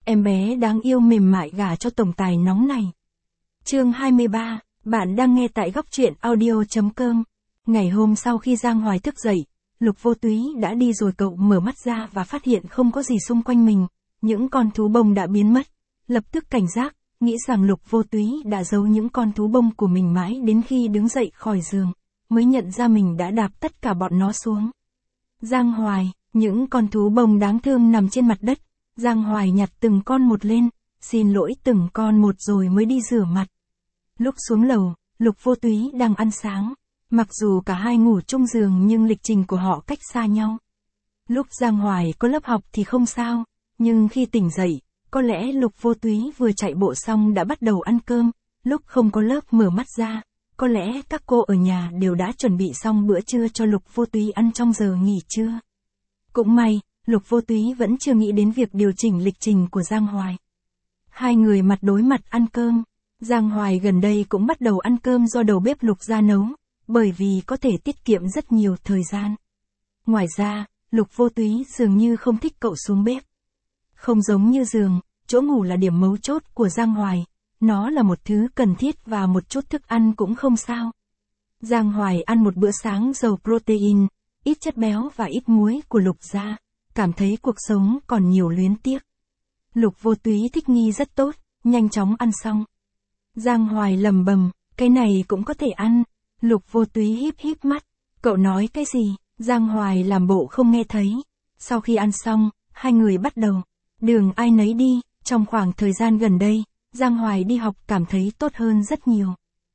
em bé đáng yêu mềm mại gả cho tổng tài nóng này. Chương 23, bạn đang nghe tại góc truyện audio.com. Ngày hôm sau khi Giang Hoài thức dậy, Lục Vô Túy đã đi rồi. Cậu mở mắt ra và phát hiện không có gì xung quanh mình, những con thú bông đã biến mất. Lập tức cảnh giác, nghĩ rằng Lục Vô Túy đã giấu những con thú bông của mình mãi đến khi đứng dậy khỏi giường, mới nhận ra mình đã đạp tất cả bọn nó xuống. Giang Hoài, những con thú bông đáng thương nằm trên mặt đất, Giang Hoài nhặt từng con một lên, xin lỗi từng con một rồi mới đi rửa mặt. Lúc xuống lầu, Lục Vô Túy đang ăn sáng. Mặc dù cả hai ngủ chung giường nhưng lịch trình của họ cách xa nhau. Lúc Giang Hoài có lớp học thì không sao, nhưng khi tỉnh dậy, có lẽ Lục Vô Túy vừa chạy bộ xong đã bắt đầu ăn cơm. Lúc không có lớp mở mắt ra, có lẽ các cô ở nhà đều đã chuẩn bị xong bữa trưa cho Lục Vô Túy ăn trong giờ nghỉ trưa. Cũng may, Lục Vô Túy vẫn chưa nghĩ đến việc điều chỉnh lịch trình của Giang Hoài. Hai người mặt đối mặt ăn cơm. Giang Hoài gần đây cũng bắt đầu ăn cơm do đầu bếp Lục gia nấu, bởi vì có thể tiết kiệm rất nhiều thời gian. Ngoài ra, Lục Vô Túy dường như không thích cậu xuống bếp. Không giống như giường, chỗ ngủ là điểm mấu chốt của Giang Hoài, nó là một thứ cần thiết và một chút thức ăn cũng không sao. Giang Hoài ăn một bữa sáng giàu protein, ít chất béo và ít muối của Lục gia, cảm thấy cuộc sống còn nhiều luyến tiếc. Lục Vô Túy thích nghi rất tốt, nhanh chóng ăn xong. Giang Hoài lầm bầm, cái này cũng có thể ăn. Lục Vô Túy híp híp mắt, cậu nói cái gì? Giang Hoài làm bộ không nghe thấy. Sau khi ăn xong, hai người bắt đầu đường ai nấy đi. Trong khoảng thời gian gần đây, Giang Hoài đi học cảm thấy tốt hơn rất nhiều.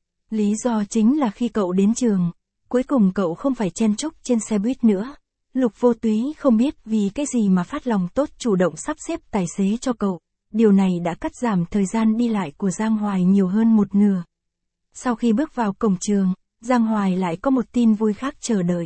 Lý do chính là khi cậu đến trường, cuối cùng cậu không phải chen chúc trên xe buýt nữa. Lục Vô Túy không biết vì cái gì mà phát lòng tốt chủ động sắp xếp tài xế cho cậu. Điều này đã cắt giảm thời gian đi lại của Giang Hoài nhiều hơn một nửa. Sau khi bước vào cổng trường, Giang Hoài lại có một tin vui khác chờ đợi.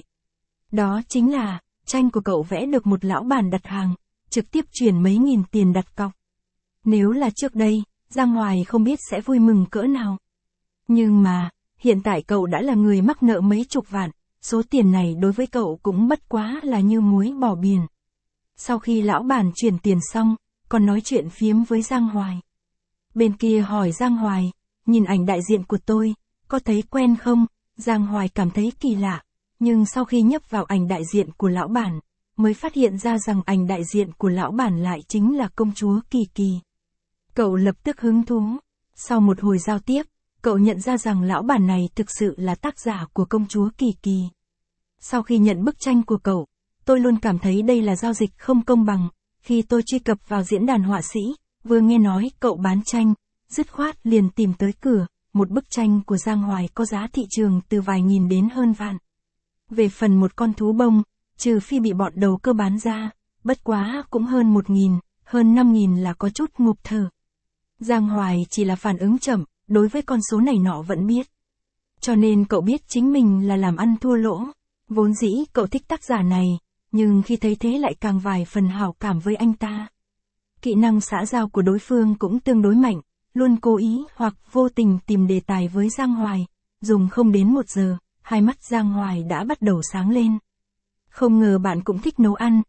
Đó chính là, tranh của cậu vẽ được một lão bản đặt hàng, trực tiếp chuyển mấy nghìn tiền đặt cọc. Nếu là trước đây, Giang Hoài không biết sẽ vui mừng cỡ nào. Nhưng mà, hiện tại cậu đã là người mắc nợ mấy chục vạn, số tiền này đối với cậu cũng bất quá là như muối bỏ biển. Sau khi lão bản chuyển tiền xong, còn nói chuyện phiếm với Giang Hoài. Bên kia hỏi Giang Hoài, nhìn ảnh đại diện của tôi, có thấy quen không? Giang Hoài cảm thấy kỳ lạ, nhưng sau khi nhấp vào ảnh đại diện của lão bản, mới phát hiện ra rằng ảnh đại diện của lão bản lại chính là công chúa Kỳ Kỳ. Cậu lập tức hứng thú. Sau một hồi giao tiếp, cậu nhận ra rằng lão bản này thực sự là tác giả của công chúa Kỳ Kỳ. Sau khi nhận bức tranh của cậu, tôi luôn cảm thấy đây là giao dịch không công bằng. Khi tôi truy cập vào diễn đàn họa sĩ, vừa nghe nói cậu bán tranh, dứt khoát liền tìm tới cửa. Một bức tranh của Giang Hoài có giá thị trường từ vài nghìn đến hơn vạn. Về phần một con thú bông, trừ phi bị bọn đầu cơ bán ra, bất quá cũng hơn 1.000, hơn 5.000 là có chút ngụp thở. Giang Hoài chỉ là phản ứng chậm, đối với con số này nọ vẫn biết. Cho nên cậu biết chính mình là làm ăn thua lỗ. Vốn dĩ cậu thích tác giả này, nhưng khi thấy thế lại càng vài phần hảo cảm với anh ta. Kỹ năng xã giao của đối phương cũng tương đối mạnh, luôn cố ý hoặc vô tình tìm đề tài với Giang Hoài. Dùng không đến 1 giờ, hai mắt Giang Hoài đã bắt đầu sáng lên. Không ngờ bạn cũng thích nấu ăn,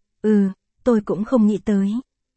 tôi cũng không nghĩ tới.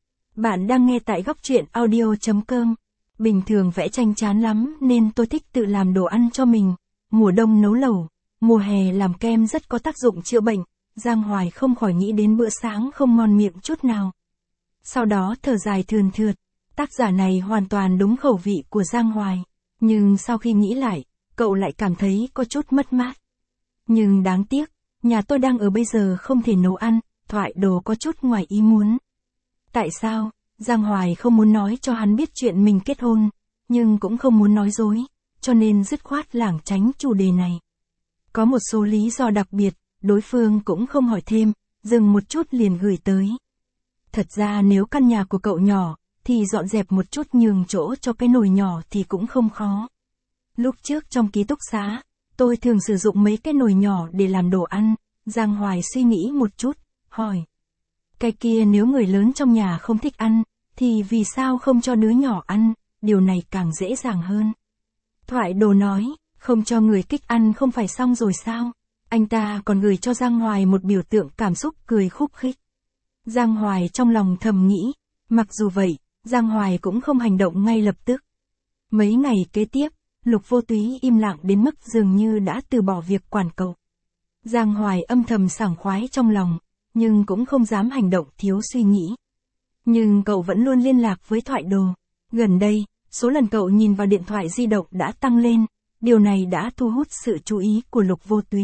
Bạn đang nghe tại góc truyện audio.com. Bình thường vẽ tranh chán lắm nên tôi thích tự làm đồ ăn cho mình. Mùa đông nấu lẩu, mùa hè làm kem rất có tác dụng chữa bệnh. Giang Hoài không khỏi nghĩ đến bữa sáng không ngon miệng chút nào. Sau đó thở dài thườn thượt. Tác giả này hoàn toàn đúng khẩu vị của Giang Hoài. Nhưng sau khi nghĩ lại, cậu lại cảm thấy có chút mất mát. Nhưng đáng tiếc, nhà tôi đang ở bây giờ không thể nấu ăn, thoại đồ có chút ngoài ý muốn. Tại sao? Giang Hoài không muốn nói cho hắn biết chuyện mình kết hôn, nhưng cũng không muốn nói dối, cho nên dứt khoát lảng tránh chủ đề này. Có một số lý do đặc biệt, đối phương cũng không hỏi thêm, dừng một chút liền gửi tới. Thật ra nếu căn nhà của cậu nhỏ, thì dọn dẹp một chút nhường chỗ cho cái nồi nhỏ thì cũng không khó. Lúc trước trong ký túc xá, tôi thường sử dụng mấy cái nồi nhỏ để làm đồ ăn. Giang Hoài suy nghĩ một chút, hỏi. Cái kia nếu người lớn trong nhà không thích ăn, thì vì sao không cho đứa nhỏ ăn, điều này càng dễ dàng hơn. Thoại đồ nói, không cho người kích ăn không phải xong rồi sao? Anh ta còn gửi cho Giang Hoài một biểu tượng cảm xúc cười khúc khích. Giang Hoài trong lòng thầm nghĩ, mặc dù vậy, Giang Hoài cũng không hành động ngay lập tức. Mấy ngày kế tiếp, Lục Vô Túy im lặng đến mức dường như đã từ bỏ việc quản cậu. Giang Hoài âm thầm sảng khoái trong lòng, nhưng cũng không dám hành động thiếu suy nghĩ. Nhưng cậu vẫn luôn liên lạc với Thoại Đồ. Gần đây, số lần cậu nhìn vào điện thoại di động đã tăng lên, điều này đã thu hút sự chú ý của Lục Vô Túy.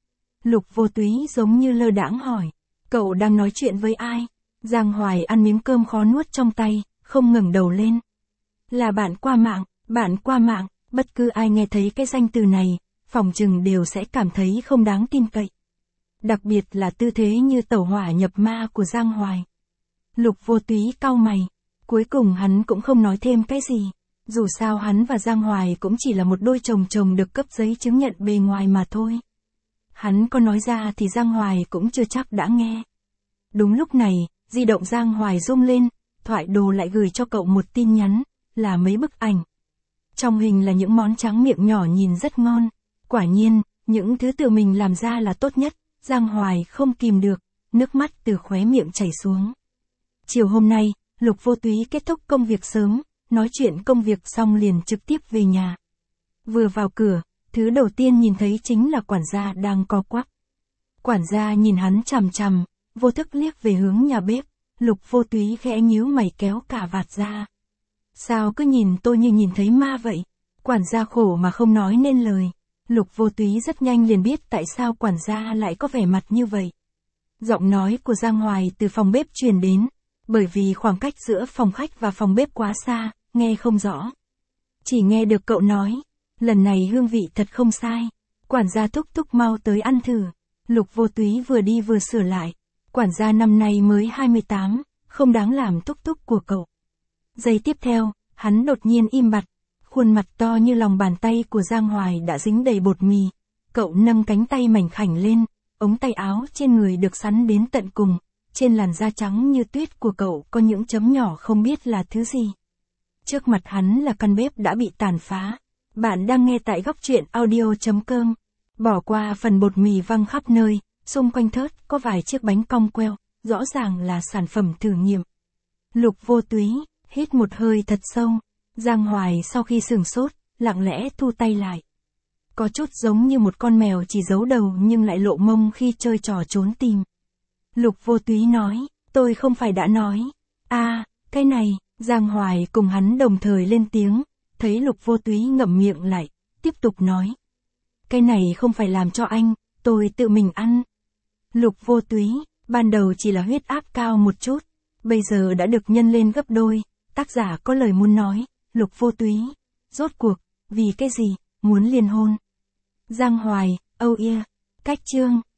Lục Vô Túy giống như lơ đãng hỏi, cậu đang nói chuyện với ai? Giang Hoài ăn miếng cơm khó nuốt trong tay, không ngẩng đầu lên. Là bạn qua mạng, bất cứ ai nghe thấy cái danh từ này, phỏng chừng đều sẽ cảm thấy không đáng tin cậy. Đặc biệt là tư thế như tẩu hỏa nhập ma của Giang Hoài. Lục Vô Túy cau mày, cuối cùng hắn cũng không nói thêm cái gì. Dù sao hắn và Giang Hoài cũng chỉ là một đôi chồng được cấp giấy chứng nhận bề ngoài mà thôi. Hắn có nói ra thì Giang Hoài cũng chưa chắc đã nghe. Đúng lúc này, di động Giang Hoài rung lên, Thoại Đồ lại gửi cho cậu một tin nhắn, là mấy bức ảnh. Trong hình là những món tráng miệng nhỏ nhìn rất ngon. Quả nhiên, những thứ tự mình làm ra là tốt nhất. Giang Hoài không kìm được, nước mắt từ khóe miệng chảy xuống. Chiều hôm nay, Lục Vô Túy kết thúc công việc sớm, nói chuyện công việc xong liền trực tiếp về nhà. Vừa vào cửa, thứ đầu tiên nhìn thấy chính là quản gia đang co quắp. Quản gia nhìn hắn chằm chằm, vô thức liếc về hướng nhà bếp. Lục Vô Túy khẽ nhíu mày kéo cả vạt ra. Sao cứ nhìn tôi như nhìn thấy ma vậy? Quản gia khổ mà không nói nên lời. Lục Vô Túy rất nhanh liền biết tại sao quản gia lại có vẻ mặt như vậy. Giọng nói của Giang Hoài từ phòng bếp truyền đến, bởi vì khoảng cách giữa phòng khách và phòng bếp quá xa, nghe không rõ. Chỉ nghe được cậu nói, lần này hương vị thật không sai. Quản gia thúc mau tới ăn thử. Lục Vô Túy vừa đi vừa sửa lại. Quản gia năm nay mới 28, không đáng làm thúc của cậu. Giây tiếp theo, hắn đột nhiên im bặt. Khuôn mặt to như lòng bàn tay của Giang Hoài đã dính đầy bột mì. Cậu nâng cánh tay mảnh khảnh lên, ống tay áo trên người được sắn đến tận cùng. Trên làn da trắng như tuyết của cậu có những chấm nhỏ không biết là thứ gì. Trước mặt hắn là căn bếp đã bị tàn phá. Bạn đang nghe tại góc truyện audio.com. Bỏ qua phần bột mì văng khắp nơi, xung quanh thớt có vài chiếc bánh cong queo, rõ ràng là sản phẩm thử nghiệm. Lục Vô Túy hít một hơi thật sâu. Giang Hoài sau khi sửng sốt, lặng lẽ thu tay lại. Có chút giống như một con mèo chỉ giấu đầu nhưng lại lộ mông khi chơi trò trốn tìm. Lục Vô Túy nói, tôi không phải đã nói. Cái này, Giang Hoài cùng hắn đồng thời lên tiếng, thấy Lục Vô Túy ngậm miệng lại, tiếp tục nói. Cái này không phải làm cho anh, tôi tự mình ăn. Lục Vô Túy, ban đầu chỉ là huyết áp cao một chút, bây giờ đã được nhân lên gấp đôi. Tác giả có lời muốn nói, Lục Vô Túy, rốt cuộc, vì cái gì, muốn liên hôn. Giang Hoài, cách chương.